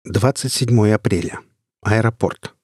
27 апреля. Аэропорт.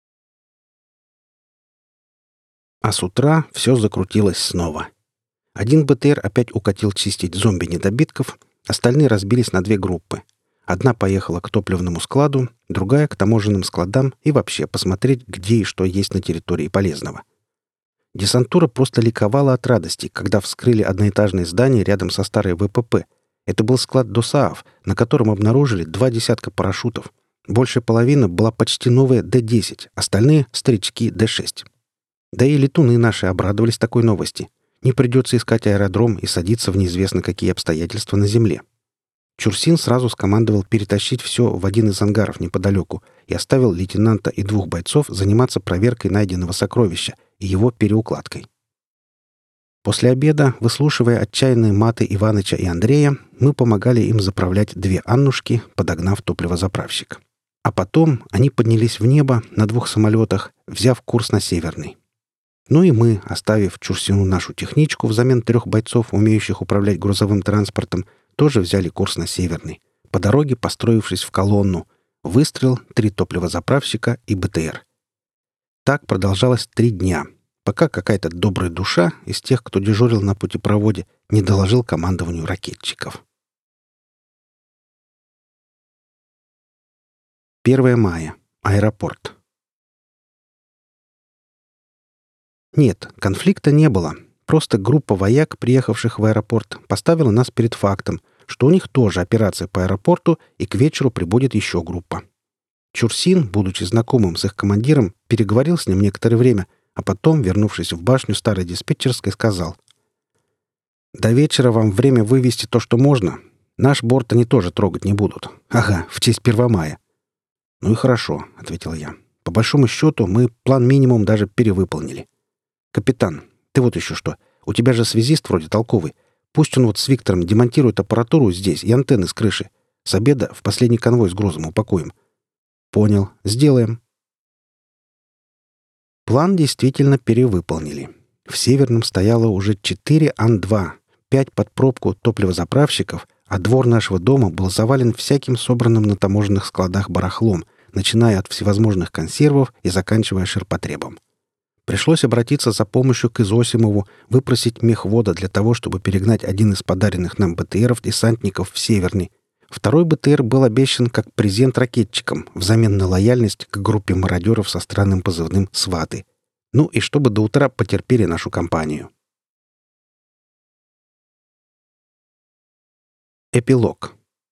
А с утра все закрутилось снова. Один БТР опять укатил чистить зомби-недобитков, остальные разбились на две группы. Одна поехала к топливному складу, другая — к таможенным складам и вообще посмотреть, где и что есть на территории полезного. Десантура просто ликовала от радости, когда вскрыли одноэтажное здание рядом со старой ВПП. Это был склад ДОСААФ, на котором обнаружили 2 десятка парашютов. Большая половина была почти новая Д-10, остальные — старички Д-6. Да и летуны наши обрадовались такой новости. Не придется искать аэродром и садиться в неизвестно какие обстоятельства на земле. Чурсин сразу скомандовал перетащить все в один из ангаров неподалеку и оставил лейтенанта и 2 бойцов заниматься проверкой найденного сокровища и его переукладкой. После обеда, выслушивая отчаянные маты Иваныча и Андрея, мы помогали им заправлять 2 «Аннушки», подогнав топливозаправщик. А потом они поднялись в небо на 2 самолетах, взяв курс на Северный. Ну и мы, оставив Чурсину нашу техничку взамен 3 бойцов, умеющих управлять грузовым транспортом, тоже взяли курс на Северный, по дороге построившись в колонну. Выстрел, 3 топливозаправщика и БТР. Так продолжалось 3 дня, пока какая-то добрая душа из тех, кто дежурил на путепроводе, не доложил командованию ракетчиков. 1 мая. Аэропорт. Нет, конфликта не было. Просто группа вояк, приехавших в аэропорт, поставила нас перед фактом, что у них тоже операция по аэропорту, и к вечеру прибудет еще группа. Чурсин, будучи знакомым с их командиром, переговорил с ним некоторое время, а потом, вернувшись в башню старой диспетчерской, сказал: «До вечера вам время вывести то, что можно. Наш борт они тоже трогать не будут. Ага, в честь 1 мая». «Ну и хорошо», — ответил я. «По большому счету, мы план минимум даже перевыполнили. Капитан, ты вот еще что. У тебя же связист вроде толковый. Пусть он вот с Виктором демонтирует аппаратуру здесь и антенны с крыши. С обеда в последний конвой с грузом упакуем». «Понял. Сделаем». План действительно перевыполнили. В Северном стояло уже 4 Ан-2, 5 под пробку топливозаправщиков, а двор нашего дома был завален всяким собранным на таможенных складах барахлом, начиная от всевозможных консервов и заканчивая ширпотребом. Пришлось обратиться за помощью к Изосимову, выпросить мехвода для того, чтобы перегнать один из подаренных нам БТРов-десантников в Северный. Второй БТР был обещан как презент ракетчикам взамен на лояльность к группе мародеров со странным позывным «Сваты». Ну и чтобы до утра потерпели нашу компанию. Эпилог.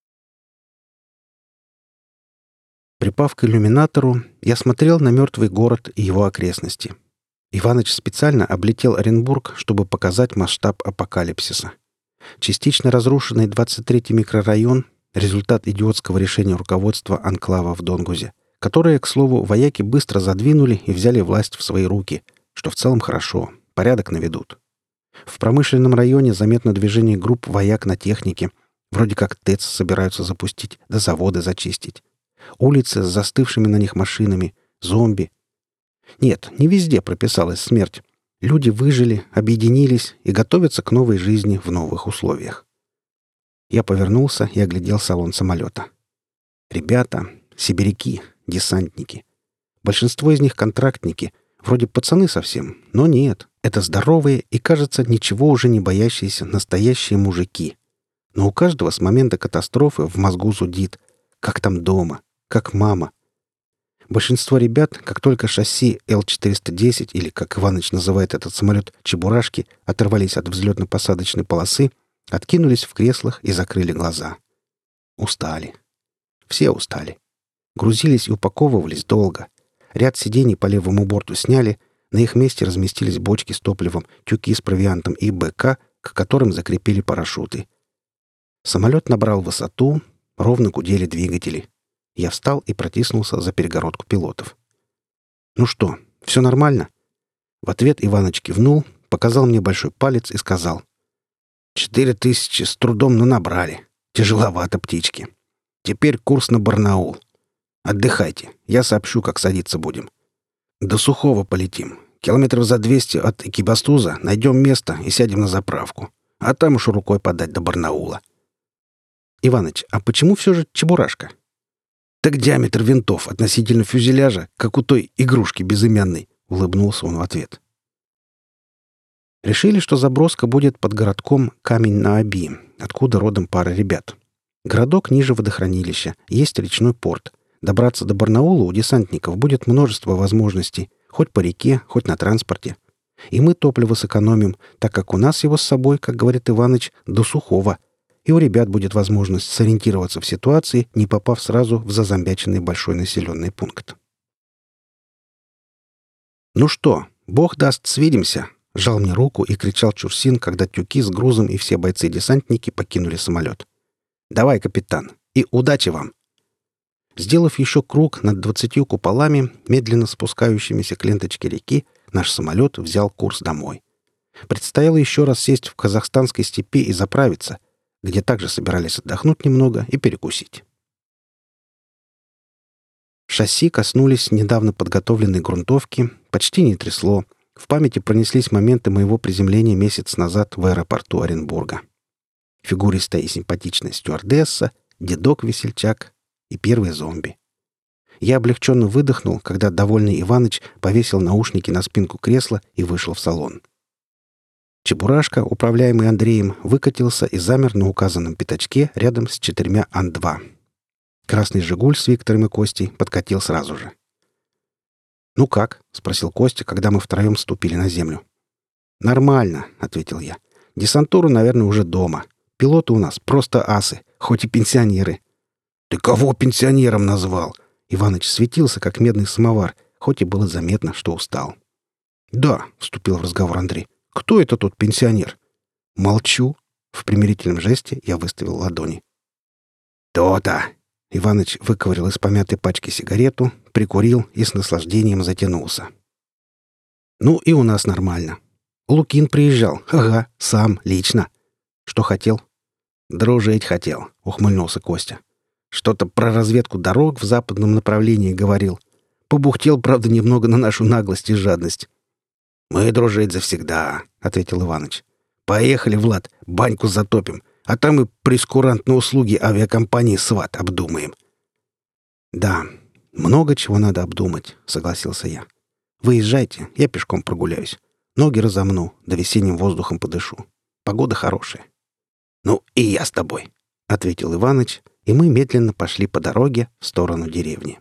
Припав к иллюминатору, я смотрел на мертвый город и его окрестности. Иваныч специально облетел Оренбург, чтобы показать масштаб апокалипсиса. Частично разрушенный 23-й микрорайон — результат идиотского решения руководства анклава в Донгузе, которое, к слову, вояки быстро задвинули и взяли власть в свои руки, что в целом хорошо, порядок наведут. В промышленном районе заметно движение групп вояк на технике, вроде как ТЭЦ собираются запустить, да заводы зачистить. Улицы с застывшими на них машинами, зомби. Нет, не везде прописалась смерть. Люди выжили, объединились и готовятся к новой жизни в новых условиях. Я повернулся и оглядел салон самолета. Ребята, сибиряки, десантники. Большинство из них контрактники, вроде пацаны совсем, но нет, это здоровые и, кажется, ничего уже не боящиеся настоящие мужики. Но у каждого с момента катастрофы в мозгу зудит. Как там дома? Как мама? Большинство ребят, как только шасси Л-410, или, как Иваныч называет этот самолет, «чебурашки», оторвались от взлетно-посадочной полосы, откинулись в креслах и закрыли глаза. Устали. Все устали. Грузились и упаковывались долго. Ряд сидений по левому борту сняли, на их месте разместились бочки с топливом, тюки с провиантом и БК, к которым закрепили парашюты. Самолет набрал высоту, ровно гудели двигатели. Я встал и протиснулся за перегородку пилотов. «Ну что, все нормально?» В ответ Иваныч кивнул, показал мне большой палец и сказал: 4000 с трудом, но набрали. Тяжеловато, птички. Теперь курс на Барнаул. Отдыхайте, я сообщу, как садиться будем. До Сухого полетим. Километров за 200 от Экибастуза найдем место и сядем на заправку. А там уж рукой подать до Барнаула». «Иваныч, а почему все же Чебурашка?» Так диаметр винтов относительно фюзеляжа, как у той игрушки безымянной», — улыбнулся он в ответ. Решили, что заброска будет под городком Камень-на-Оби, откуда родом пара ребят. Городок ниже водохранилища, есть речной порт. Добраться до Барнаула у десантников будет множество возможностей, хоть по реке, хоть на транспорте. И мы топливо сэкономим, так как у нас его с собой, как говорит Иваныч, до сухого. И у ребят будет возможность сориентироваться в ситуации, не попав сразу в зазомбяченный большой населенный пункт. «Ну что, бог даст, свидимся!» — жал мне руку и кричал Чурсин, когда тюки с грузом и все бойцы-десантники покинули самолет. «Давай, капитан, и удачи вам!» Сделав еще круг над 20 куполами, медленно спускающимися к ленточке реки, наш самолет взял курс домой. Предстояло еще раз сесть в казахстанской степи и заправиться, где также собирались отдохнуть немного и перекусить. Шасси коснулись недавно подготовленной грунтовки, почти не трясло. В памяти пронеслись моменты моего приземления месяц назад в аэропорту Оренбурга. Фигуристая и симпатичная стюардесса, дедок-весельчак и первые зомби. Я облегченно выдохнул, когда довольный Иваныч повесил наушники на спинку кресла и вышел в салон. Чебурашка, управляемый Андреем, выкатился и замер на указанном пятачке рядом с 4 Ан-2. Красный «Жигуль» с Виктором и Костей подкатил сразу же. «Ну как?» — спросил Костя, когда мы втроем ступили на землю. «Нормально», — ответил я. «Десантура, наверное, уже дома. Пилоты у нас просто асы, хоть и пенсионеры». «Ты кого пенсионером назвал?» Иваныч светился, как медный самовар, хоть и было заметно, что устал. «Да», — вступил в разговор Андрей. «Кто это тот пенсионер?» «Молчу». В примирительном жесте я выставил ладони. «То-то!» Иваныч выковырял из помятой пачки сигарету, прикурил и с наслаждением затянулся. «Ну и у нас нормально. Лукин приезжал. Ага, сам, лично. Что хотел?» «Дружить хотел», — ухмыльнулся Костя. «Что-то про разведку дорог в западном направлении говорил. Побухтел, правда, немного на нашу наглость и жадность». «Мы дружить завсегда», — ответил Иваныч. «Поехали, Влад, баньку затопим, а там и прескурант на услуги авиакомпании «Сват» обдумаем». «Да, много чего надо обдумать», — согласился я. «Выезжайте, я пешком прогуляюсь. Ноги разомну, да весенним воздухом подышу. Погода хорошая». «Ну, и я с тобой», — ответил Иваныч, и мы медленно пошли по дороге в сторону деревни.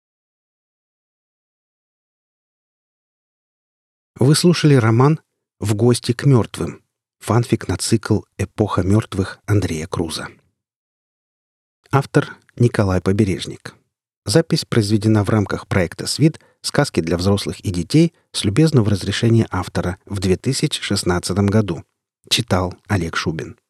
Вы слушали роман «В гости к мертвым». Фанфик на цикл «Эпоха мертвых» Андрея Круза. Автор Николай Побережник. Запись произведена в рамках проекта «СВИД. Сказки для взрослых и детей» с любезного разрешения автора в 2016 году. Читал Олег Шубин.